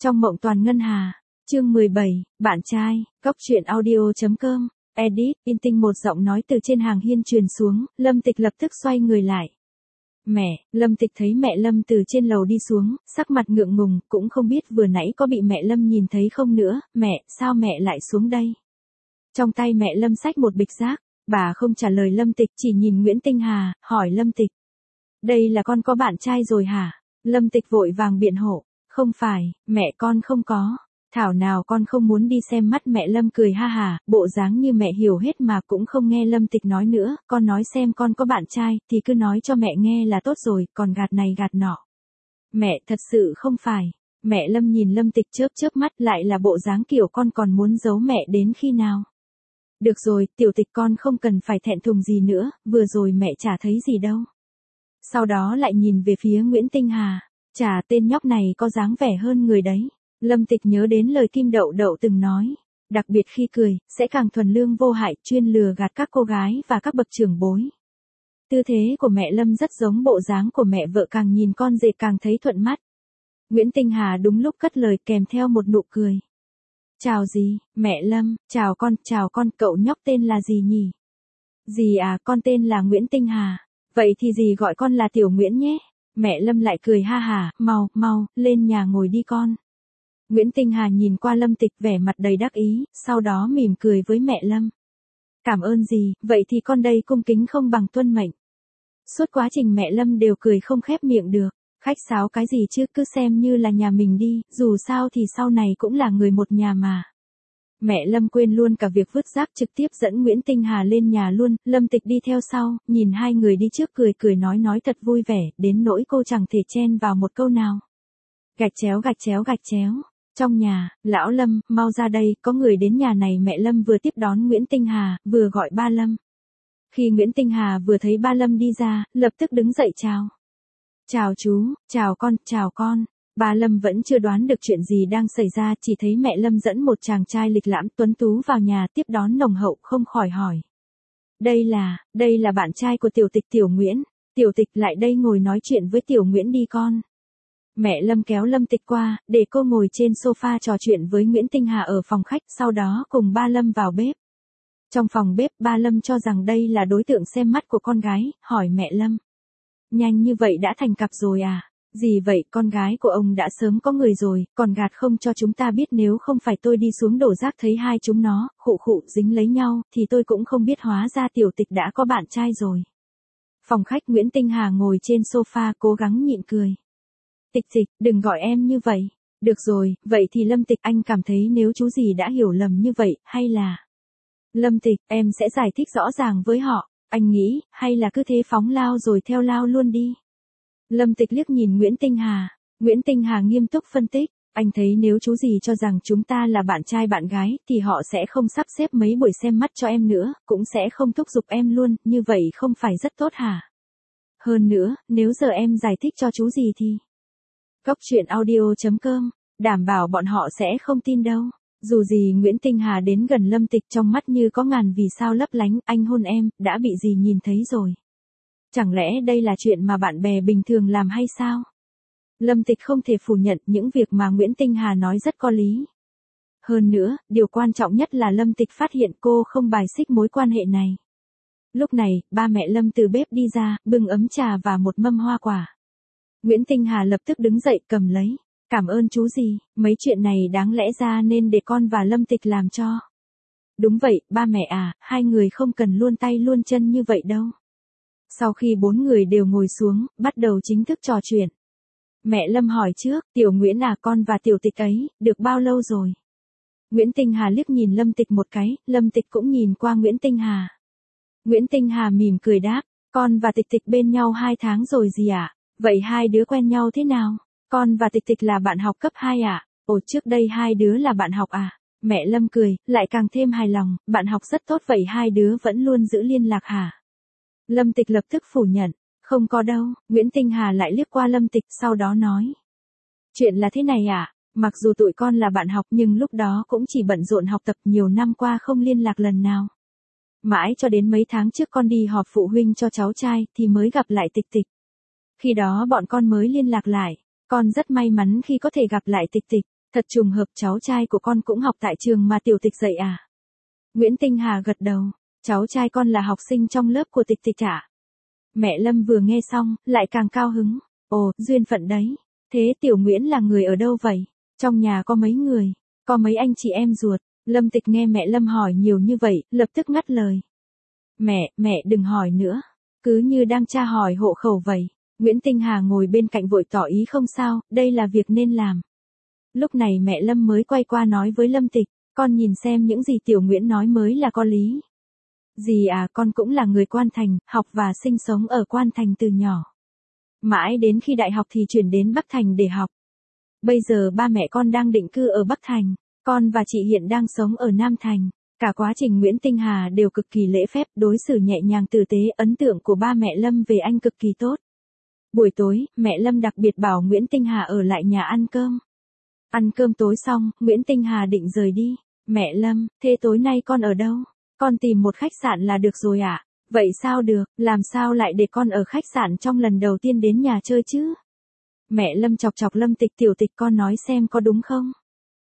Trong mộng toàn ngân hà. Chương 17, bạn trai, Góc truyện audio.com, edit, in tinh một giọng nói từ trên hàng hiên truyền xuống, Lâm Tịch lập tức xoay người lại. Mẹ, Lâm Tịch thấy mẹ Lâm từ trên lầu đi xuống, sắc mặt ngượng ngùng, cũng không biết vừa nãy có bị mẹ Lâm nhìn thấy không nữa, mẹ, sao mẹ lại xuống đây? Trong tay mẹ Lâm xách một bịch rác, bà không trả lời Lâm Tịch chỉ nhìn Nguyễn Tinh Hà, hỏi Lâm Tịch. Đây là con có bạn trai rồi hả? Lâm Tịch vội vàng biện hộ, không phải, mẹ con không có. Thảo nào con không muốn đi xem mắt mẹ Lâm cười ha hà, bộ dáng như mẹ hiểu hết mà cũng không nghe Lâm Tịch nói nữa, con nói xem con có bạn trai thì cứ nói cho mẹ nghe là tốt rồi, còn gạt này gạt nọ. Mẹ thật sự không phải. Mẹ Lâm nhìn Lâm Tịch chớp chớp mắt lại là bộ dáng kiểu con còn muốn giấu mẹ đến khi nào. Được rồi, Tiểu Tịch con không cần phải thẹn thùng gì nữa, vừa rồi mẹ chả thấy gì đâu. Sau đó lại nhìn về phía Nguyễn Tinh Hà, chả tên nhóc này có dáng vẻ hơn người đấy. Lâm Tịch nhớ đến lời Kim Đậu Đậu từng nói, đặc biệt khi cười, sẽ càng thuần lương vô hại, chuyên lừa gạt các cô gái và các bậc trưởng bối. Tư thế của mẹ Lâm rất giống bộ dáng của mẹ vợ, càng nhìn con rể càng thấy thuận mắt. Nguyễn Tinh Hà đúng lúc cất lời kèm theo một nụ cười. Chào gì, mẹ Lâm, chào con, cậu nhóc tên là gì nhỉ? Dì à, con tên là Nguyễn Tinh Hà. Vậy thì dì gọi con là Tiểu Nguyễn nhé. Mẹ Lâm lại cười ha hà, mau, lên nhà ngồi đi con. Nguyễn Tinh Hà nhìn qua Lâm Tịch vẻ mặt đầy đắc ý, sau đó mỉm cười với mẹ Lâm. Cảm ơn dì, vậy thì con đây cung kính không bằng tuân mệnh. Suốt quá trình mẹ Lâm đều cười không khép miệng được, khách sáo cái gì chứ, cứ xem như là nhà mình đi, dù sao thì sau này cũng là người một nhà mà. Mẹ Lâm quên luôn cả việc vứt rác, trực tiếp dẫn Nguyễn Tinh Hà lên nhà luôn, Lâm Tịch đi theo sau, nhìn hai người đi trước cười nói thật vui vẻ, đến nỗi cô chẳng thể chen vào một câu nào. Gạch chéo. Trong nhà, lão Lâm, mau ra đây, có người đến nhà này. Mẹ Lâm vừa tiếp đón Nguyễn Tinh Hà, vừa gọi ba Lâm. Khi Nguyễn Tinh Hà vừa thấy ba Lâm đi ra, lập tức đứng dậy chào. Chào chú, chào con. Ba Lâm vẫn chưa đoán được chuyện gì đang xảy ra, chỉ thấy mẹ Lâm dẫn một chàng trai lịch lãm tuấn tú vào nhà tiếp đón nồng hậu, không khỏi hỏi. Đây là bạn trai của Tiểu Tịch, Tiểu Nguyễn. Tiểu Tịch lại đây ngồi nói chuyện với Tiểu Nguyễn đi con. Mẹ Lâm kéo Lâm Tịch qua, để cô ngồi trên sofa trò chuyện với Nguyễn Tinh Hà ở phòng khách, sau đó cùng ba Lâm vào bếp. Trong phòng bếp, ba Lâm cho rằng đây là đối tượng xem mắt của con gái, hỏi mẹ Lâm. Nhanh như vậy đã thành cặp rồi à? Gì vậy, con gái của ông đã sớm có người rồi, còn gạt không cho chúng ta biết, nếu không phải tôi đi xuống đổ rác thấy hai chúng nó, khụ dính lấy nhau, thì tôi cũng không biết hóa ra Tiểu Tịch đã có bạn trai rồi. Phòng khách, Nguyễn Tinh Hà ngồi trên sofa cố gắng nhịn cười. Tịch, đừng gọi em như vậy. Được rồi, vậy thì Lâm Tịch, anh cảm thấy nếu chú gì đã hiểu lầm như vậy, hay là... Lâm Tịch, em sẽ giải thích rõ ràng với họ, anh nghĩ, hay là cứ thế phóng lao rồi theo lao luôn đi. Lâm Tịch liếc nhìn Nguyễn Tinh Hà. Nguyễn Tinh Hà nghiêm túc phân tích, anh thấy nếu chú gì cho rằng chúng ta là bạn trai bạn gái, thì họ sẽ không sắp xếp mấy buổi xem mắt cho em nữa, cũng sẽ không thúc giục em luôn, như vậy không phải rất tốt hả? Hơn nữa, nếu giờ em giải thích cho chú gì thì... Góc truyện audio.com, đảm bảo bọn họ sẽ không tin đâu. Dù gì Nguyễn Tinh Hà đến gần Lâm Tịch, trong mắt như có ngàn vì sao lấp lánh, anh hôn em, đã bị gì nhìn thấy rồi. Chẳng lẽ đây là chuyện mà bạn bè bình thường làm hay sao? Lâm Tịch không thể phủ nhận những việc mà Nguyễn Tinh Hà nói rất có lý. Hơn nữa, điều quan trọng nhất là Lâm Tịch phát hiện cô không bài xích mối quan hệ này. Lúc này, ba mẹ Lâm từ bếp đi ra, bưng ấm trà và một mâm hoa quả. Nguyễn Tinh Hà lập tức đứng dậy cầm lấy. Cảm ơn chú gì, mấy chuyện này đáng lẽ ra nên để con và Lâm Tịch làm cho. Đúng vậy, ba mẹ à, hai người không cần luôn tay luôn chân như vậy đâu. Sau khi bốn người đều ngồi xuống, bắt đầu chính thức trò chuyện. Mẹ Lâm hỏi trước, Tiểu Nguyễn à, con và Tiểu Tịch ấy, được bao lâu rồi? Nguyễn Tinh Hà liếc nhìn Lâm Tịch một cái, Lâm Tịch cũng nhìn qua Nguyễn Tinh Hà. Nguyễn Tinh Hà mỉm cười đáp, con và Tịch Tịch bên nhau 2 tháng rồi gì ạ? Vậy hai đứa quen nhau thế nào? Con và Tịch Tịch là bạn học cấp 2 ạ? Ồ, trước đây hai đứa là bạn học à? Mẹ Lâm cười, lại càng thêm hài lòng, bạn học rất tốt, vậy hai đứa vẫn luôn giữ liên lạc hả? Lâm Tịch lập tức phủ nhận, không có đâu. Nguyễn Tinh Hà lại liếc qua Lâm Tịch, sau đó nói. Chuyện là thế này ạ, mặc dù tụi con là bạn học nhưng lúc đó cũng chỉ bận rộn học tập, nhiều năm qua không liên lạc lần nào. Mãi cho đến mấy tháng trước con đi họp phụ huynh cho cháu trai thì mới gặp lại Tịch Tịch. Khi đó bọn con mới liên lạc lại, con rất may mắn khi có thể gặp lại Tịch Tịch. Thật trùng hợp cháu trai của con cũng học tại trường mà tiểu tịch dạy à? Nguyễn Tinh Hà gật đầu, cháu trai con là học sinh trong lớp của tịch tịch ạ. Mẹ Lâm vừa nghe xong, lại càng cao hứng. Ồ, duyên phận đấy. Thế Tiểu Nguyễn là người ở đâu vậy? Trong nhà có mấy người? Có mấy anh chị em ruột? Lâm Tịch nghe mẹ Lâm hỏi nhiều như vậy, lập tức ngắt lời. Mẹ đừng hỏi nữa. Cứ như đang tra hỏi hộ khẩu vậy. Nguyễn Tinh Hà ngồi bên cạnh vội tỏ ý không sao, đây là việc nên làm. Lúc này mẹ Lâm mới quay qua nói với Lâm Tịch, con nhìn xem những gì Tiểu Nguyễn nói mới là có lý. Dì à, con cũng là người Quan Thành, học và sinh sống ở Quan Thành từ nhỏ. Mãi đến khi đại học thì chuyển đến Bắc Thành để học. Bây giờ ba mẹ con đang định cư ở Bắc Thành, con và chị hiện đang sống ở Nam Thành. Cả quá trình Nguyễn Tinh Hà đều cực kỳ lễ phép, đối xử nhẹ nhàng tử tế, ấn tượng của ba mẹ Lâm về anh cực kỳ tốt. Buổi tối, mẹ Lâm đặc biệt bảo Nguyễn Tinh Hà ở lại nhà ăn cơm. Ăn cơm tối xong, Nguyễn Tinh Hà định rời đi. Mẹ Lâm, thế tối nay con ở đâu? Con tìm một khách sạn là được rồi ạ. Vậy sao được, làm sao lại để con ở khách sạn trong lần đầu tiên đến nhà chơi chứ? Mẹ Lâm chọc chọc Lâm Tịch, tiểu tịch con nói xem có đúng không?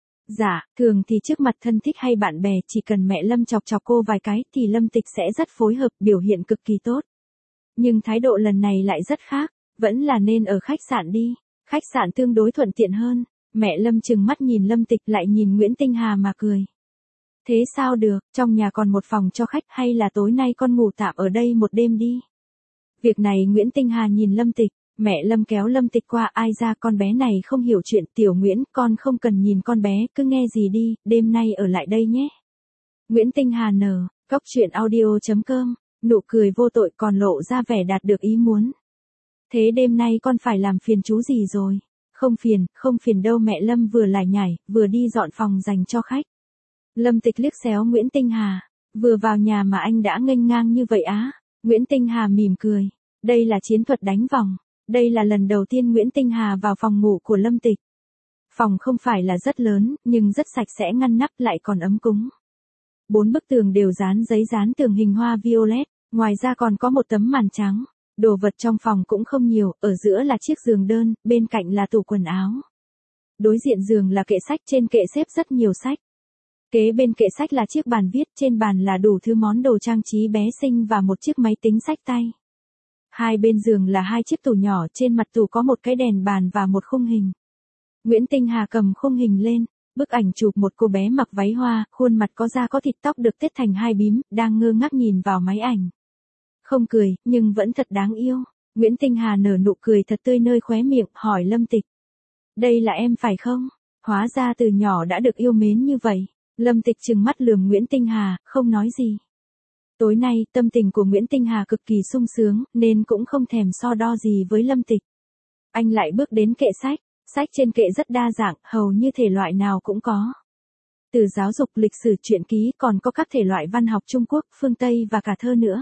Dạ, thường thì trước mặt thân thích hay bạn bè chỉ cần mẹ Lâm chọc chọc cô vài cái thì Lâm Tịch sẽ rất phối hợp, biểu hiện cực kỳ tốt. Nhưng thái độ lần này lại rất khác, vẫn là nên ở khách sạn đi, khách sạn tương đối thuận tiện hơn. Mẹ Lâm trừng mắt nhìn Lâm Tịch lại nhìn Nguyễn Tinh Hà mà cười. Thế sao được, trong nhà còn một phòng cho khách hay là tối nay con ngủ tạm ở đây một đêm đi. Việc này Nguyễn Tinh Hà nhìn Lâm Tịch, mẹ Lâm kéo Lâm Tịch qua, ai ra con bé này không hiểu chuyện, Tiểu Nguyễn, con không cần nhìn con bé, cứ nghe gì đi, đêm nay ở lại đây nhé. Nguyễn Tinh Hà nở, coctruyện.audio.com, nụ cười vô tội còn lộ ra vẻ đạt được ý muốn. Thế đêm nay con phải làm phiền chú gì rồi? Không phiền đâu mẹ Lâm vừa lải nhải, vừa đi dọn phòng dành cho khách. Lâm Tịch liếc xéo Nguyễn Tinh Hà, vừa vào nhà mà anh đã nghênh ngang như vậy á? Nguyễn Tinh Hà mỉm cười, đây là chiến thuật đánh vòng. Đây là lần đầu tiên Nguyễn Tinh Hà vào phòng ngủ của Lâm Tịch. Phòng không phải là rất lớn, nhưng rất sạch sẽ ngăn nắp lại còn ấm cúng. 4 bức tường đều dán giấy dán tường hình hoa violet, ngoài ra còn có một tấm màn trắng. Đồ vật trong phòng cũng không nhiều, ở giữa là chiếc giường đơn, bên cạnh là tủ quần áo. Đối diện giường là kệ sách, trên kệ xếp rất nhiều sách. Kế bên kệ sách là chiếc bàn viết, trên bàn là đủ thứ món đồ trang trí bé xinh và một chiếc máy tính xách tay. Hai bên giường là 2 chiếc tủ nhỏ, trên mặt tủ có một cái đèn bàn và một khung hình. Nguyễn Tinh Hà cầm khung hình lên, bức ảnh chụp một cô bé mặc váy hoa, khuôn mặt có da có thịt, tóc được tết thành 2 bím, đang ngơ ngác nhìn vào máy ảnh. Không cười, nhưng vẫn thật đáng yêu. Nguyễn Tinh Hà nở nụ cười thật tươi nơi khóe miệng, hỏi Lâm Tịch. Đây là em phải không? Hóa ra từ nhỏ đã được yêu mến như vậy. Lâm Tịch trừng mắt lườm Nguyễn Tinh Hà, không nói gì. Tối nay, tâm tình của Nguyễn Tinh Hà cực kỳ sung sướng, nên cũng không thèm so đo gì với Lâm Tịch. Anh lại bước đến kệ sách, sách trên kệ rất đa dạng, hầu như thể loại nào cũng có. Từ giáo dục, lịch sử, truyện ký, còn có các thể loại văn học Trung Quốc, phương Tây và cả thơ nữa.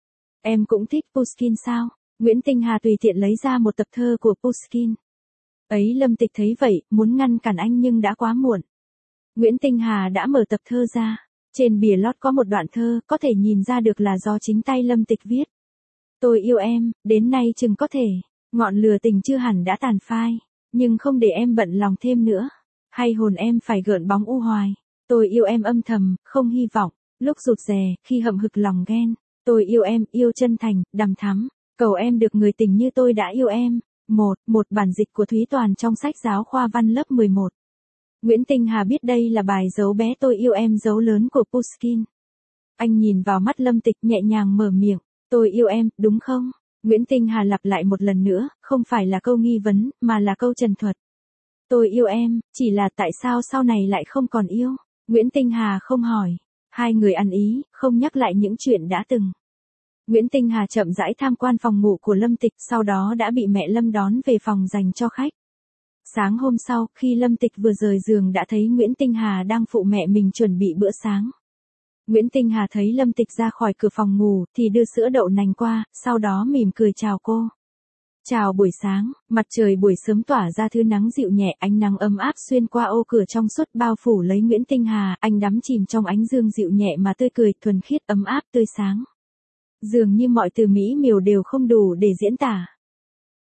Em cũng thích Pushkin sao? Nguyễn Tinh Hà tùy tiện lấy ra một tập thơ của Pushkin. Ấy, Lâm Tịch thấy vậy, muốn ngăn cản anh nhưng đã quá muộn. Nguyễn Tinh Hà đã mở tập thơ ra. Trên bìa lót có một đoạn thơ, có thể nhìn ra được là do chính tay Lâm Tịch viết. Tôi yêu em, đến nay chừng có thể, ngọn lửa tình chưa hẳn đã tàn phai, nhưng không để em bận lòng thêm nữa. Hay hồn em phải gợn bóng u hoài. Tôi yêu em âm thầm, không hy vọng, lúc rụt rè, khi hậm hực lòng ghen. Tôi yêu em, yêu chân thành, đằm thắm, cầu em được người tình như tôi đã yêu em. Một bản dịch của Thúy Toàn trong sách giáo khoa văn lớp 11. Nguyễn Tinh Hà biết đây là bài dấu bé tôi yêu em dấu lớn của Pushkin. Anh nhìn vào mắt Lâm Tịch nhẹ nhàng mở miệng, tôi yêu em, đúng không? Nguyễn Tinh Hà lặp lại một lần nữa, không phải là câu nghi vấn, mà là câu trần thuật. Tôi yêu em, chỉ là tại sao sau này lại không còn yêu? Nguyễn Tinh Hà không hỏi. Hai người ăn ý, không nhắc lại những chuyện đã từng. Nguyễn Tinh Hà chậm rãi tham quan phòng ngủ của Lâm Tịch, sau đó đã bị mẹ Lâm đón về phòng dành cho khách. Sáng hôm sau, khi Lâm Tịch vừa rời giường đã thấy Nguyễn Tinh Hà đang phụ mẹ mình chuẩn bị bữa sáng. Nguyễn Tinh Hà thấy Lâm Tịch ra khỏi cửa phòng ngủ, thì đưa sữa đậu nành qua, sau đó mỉm cười chào cô. Chào buổi sáng, mặt trời buổi sớm tỏa ra thứ nắng dịu nhẹ, ánh nắng ấm áp xuyên qua ô cửa trong suốt bao phủ lấy Nguyễn Tinh Hà, anh đắm chìm trong ánh dương dịu nhẹ mà tươi cười, thuần khiết, ấm áp, tươi sáng. Dường như mọi từ mỹ miều đều không đủ để diễn tả.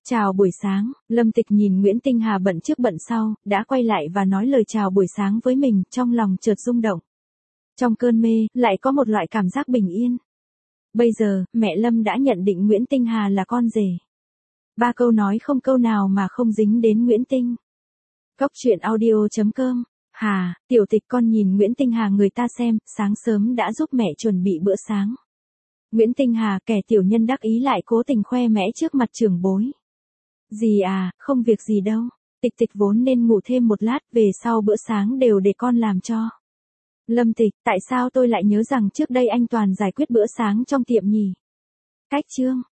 Chào buổi sáng, Lâm Tịch nhìn Nguyễn Tinh Hà bận trước bận sau, đã quay lại và nói lời chào buổi sáng với mình, trong lòng chợt rung động. Trong cơn mê, lại có một loại cảm giác bình yên. Bây giờ, mẹ Lâm đã nhận định Nguyễn Tinh Hà là con rể. 3 câu nói không câu nào mà không dính đến Nguyễn Tinh. Cóc truyện audio.com. Hà, tiểu tịch con nhìn Nguyễn Tinh Hà người ta xem, sáng sớm đã giúp mẹ chuẩn bị bữa sáng. Nguyễn Tinh Hà, kẻ tiểu nhân đắc ý lại cố tình khoe mẽ trước mặt trưởng bối. Dì à, không việc gì đâu. Tịch tịch vốn nên ngủ thêm một lát, về sau bữa sáng đều để con làm cho. Lâm Tịch, tại sao tôi lại nhớ rằng trước đây anh toàn giải quyết bữa sáng trong tiệm nhỉ? Cách chương.